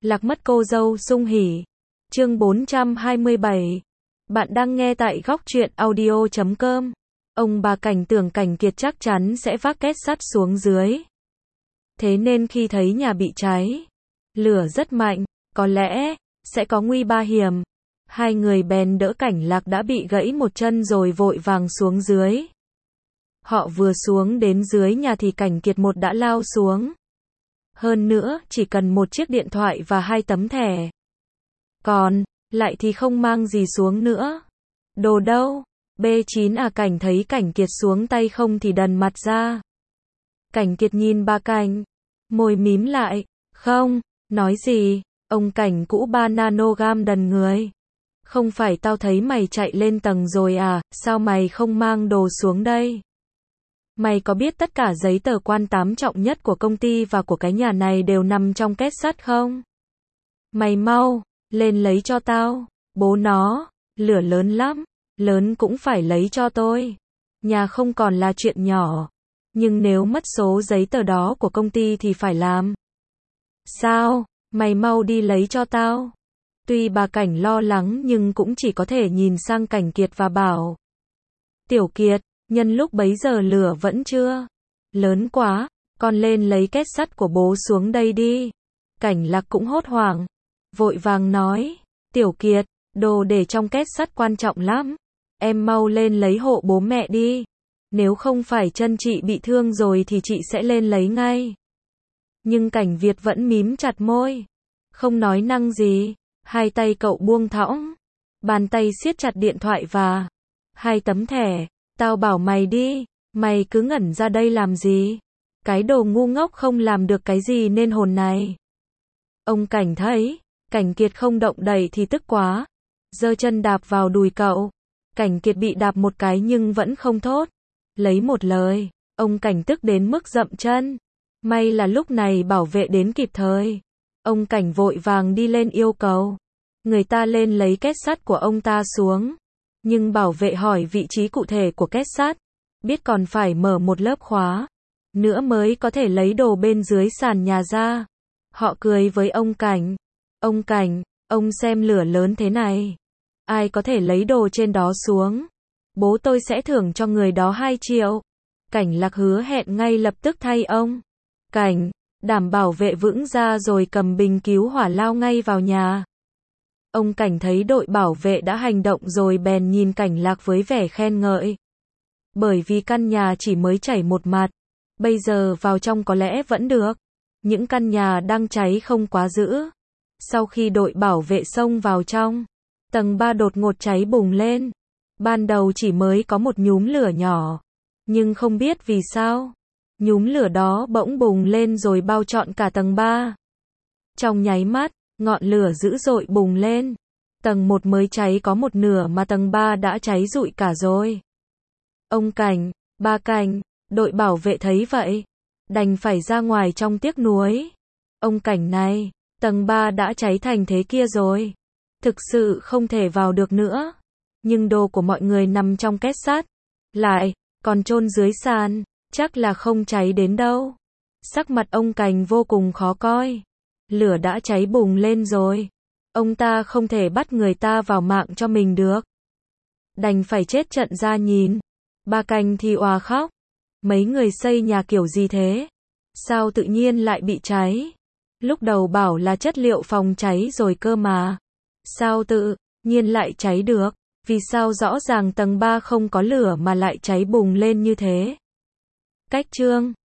Lạc mất cô dâu sung hỉ. Chương 427. Bạn đang nghe tại góc truyện audio.com. Ông bà Cảnh tưởng Cảnh Kiệt chắc chắn sẽ vác két sắt xuống dưới. Thế nên khi thấy nhà bị cháy, lửa rất mạnh, có lẽ sẽ có nguy ba hiểm. Hai người bèn đỡ Cảnh Lạc đã bị gãy một chân rồi vội vàng xuống dưới. Họ vừa xuống đến dưới nhà thì Cảnh Kiệt một đã lao xuống. Hơn nữa, chỉ cần một chiếc điện thoại và 2 tấm thẻ. Còn lại thì không mang gì xuống nữa. Đồ đâu? B9 à? Cảnh thấy Cảnh Kiệt xuống tay không thì đần mặt ra. Cảnh Kiệt nhìn bà Cảnh, môi mím lại. Không, nói gì? Ông Cảnh cũ 3 nanogam đần người. Không phải tao thấy mày chạy lên tầng rồi à, sao mày không mang đồ xuống đây? Mày có biết tất cả giấy tờ quan tám trọng nhất của công ty và của cái nhà này đều nằm trong két sắt không? Mày mau, lên lấy cho tao. Bố nó, lửa lớn lắm, lớn cũng phải lấy cho tôi. Nhà không còn là chuyện nhỏ. Nhưng nếu mất số giấy tờ đó của công ty thì phải làm sao? Mày mau đi lấy cho tao. Tuy bà Cảnh lo lắng nhưng cũng chỉ có thể nhìn sang Cảnh Kiệt và bảo. Tiểu Kiệt, nhân lúc bấy giờ lửa vẫn chưa lớn quá, con lên lấy két sắt của bố xuống đây đi. Cảnh Lạc cũng hốt hoảng, vội vàng nói, Tiểu Kiệt, đồ để trong két sắt quan trọng lắm. Em mau lên lấy hộ bố mẹ đi. Nếu không phải chân chị bị thương rồi thì chị sẽ lên lấy ngay. Nhưng Cảnh Việt vẫn mím chặt môi, không nói năng gì. Hai tay cậu buông thõng, bàn tay siết chặt điện thoại và 2 tấm thẻ. Tao bảo mày đi, mày cứ ngẩn ra đây làm gì? Cái đồ ngu ngốc không làm được cái gì nên hồn này. Ông Cảnh thấy Cảnh Kiệt không động đậy thì tức quá, giơ chân đạp vào đùi cậu. Cảnh Kiệt bị đạp một cái nhưng vẫn không thốt lấy một lời. Ông Cảnh tức đến mức dậm chân. May là lúc này bảo vệ đến kịp thời. Ông Cảnh vội vàng đi lên yêu cầu người ta lên lấy két sắt của ông ta xuống. Nhưng bảo vệ hỏi vị trí cụ thể của két sắt, biết còn phải mở một lớp khóa nữa mới có thể lấy đồ bên dưới sàn nhà ra. Họ cười với ông Cảnh. Ông Cảnh, ông xem lửa lớn thế này, ai có thể lấy đồ trên đó xuống, bố tôi sẽ thưởng cho người đó 2 triệu. Cảnh Lạc hứa hẹn ngay lập tức thay ông Cảnh đảm bảo vệ vững ra rồi cầm bình cứu hỏa lao ngay vào nhà. Ông Cảnh thấy đội bảo vệ đã hành động rồi bèn nhìn Cảnh Lạc với vẻ khen ngợi. Bởi vì căn nhà chỉ mới chảy một mặt, bây giờ vào trong có lẽ vẫn được. Những căn nhà đang cháy không quá dữ. Sau khi đội bảo vệ xông vào trong, tầng 3 đột ngột cháy bùng lên. Ban đầu chỉ mới có một nhúm lửa nhỏ, nhưng không biết vì sao, nhúm lửa đó bỗng bùng lên rồi bao trọn cả tầng 3. Trong nháy mắt, ngọn lửa dữ dội bùng lên. Tầng 1 mới cháy có một nửa mà tầng 3 đã cháy rụi cả rồi. Ông Cảnh, bà Cảnh, đội bảo vệ thấy vậy, đành phải ra ngoài trong tiếc nuối. Ông Cảnh này, tầng 3 đã cháy thành thế kia rồi. Thực sự không thể vào được nữa. Nhưng đồ của mọi người nằm trong két sắt, lại còn chôn dưới sàn, chắc là không cháy đến đâu. Sắc mặt ông Cảnh vô cùng khó coi. Lửa đã cháy bùng lên rồi. Ông ta không thể bắt người ta vào mạng cho mình được. Đành phải chết trận ra nhìn. Bà Cảnh thì òa khóc. Mấy người xây nhà kiểu gì thế? Sao tự nhiên lại bị cháy? Lúc đầu bảo là chất liệu phòng cháy rồi cơ mà. Sao tự nhiên lại cháy được? Vì sao rõ ràng tầng 3 không có lửa mà lại cháy bùng lên như thế? Cách chương